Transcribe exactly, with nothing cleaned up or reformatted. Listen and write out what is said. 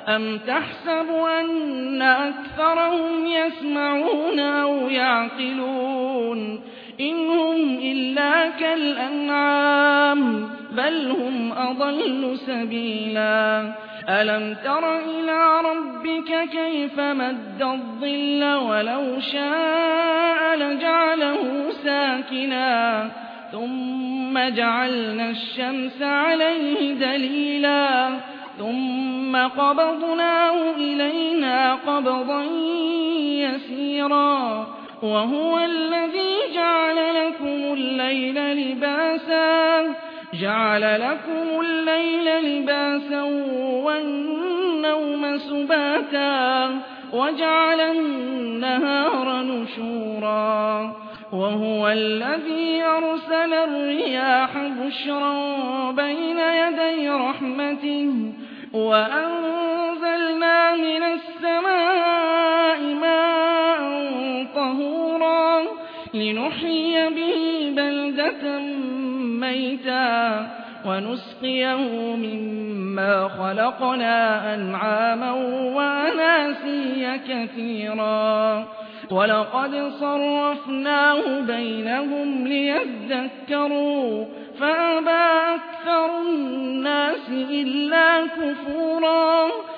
أَمْ تَحْسَبُ أَنَّ أَكْثَرَهُمْ يَسْمَعُونَ أَوْ يَعْقِلُونَ إِنْ هُمْ إِلَّا كَالْأَنْعَامِ بَلْ هُمْ أَضَلُّ سَبِيلًا أَلَمْ تَرَ إِلَىٰ رَبِّكَ كَيْفَ مَدَّ الظِّلَّ وَلَوْ شَاءَ لَجَعَلَهُ سَاكِنًا ثُمَّ جَعَلْنَا الشَّمْسَ عَلَيْهِ دَلِيلًا ثُمَّ قَبَضْنَاهُ إِلَيْنَا قَبْضًا يَسِيرًا وَهُوَ الَّذِي جَعَلَ لَكُمُ اللَّيْلَ لِبَاسًا جَعَلَ لَكُمُ اللَّيْلَ لِبَاسًا وَالنَّوْمَ سُبَاتًا وَجَعَلَ النَّهَارَ نُشُورًا وَهُوَ الَّذِي أَرْسَلَ الرِّيَاحَ بُشْرًا بَيْنَ يَدَيْ رَحْمَتِهِ وَأَنزَلْنَا مِنَ السَّمَاءِ مَاءً طَهُورًا لِّنُحْيِيَ بِهِ بَلْدَةً مَّيْتًا وَنُسْقِيَهُ مِمَّا خَلَقْنَا أَنْعَامًا وَأَنَاسِيَّ كَثِيرًا وَلَقَدْ صَرَّفْنَاهُ بَيْنَهُمْ لِيَذَّكَّرُوا فَأَبَىٰ أَكْثَرُ النَّاسِ إِلَّا كُفُورًا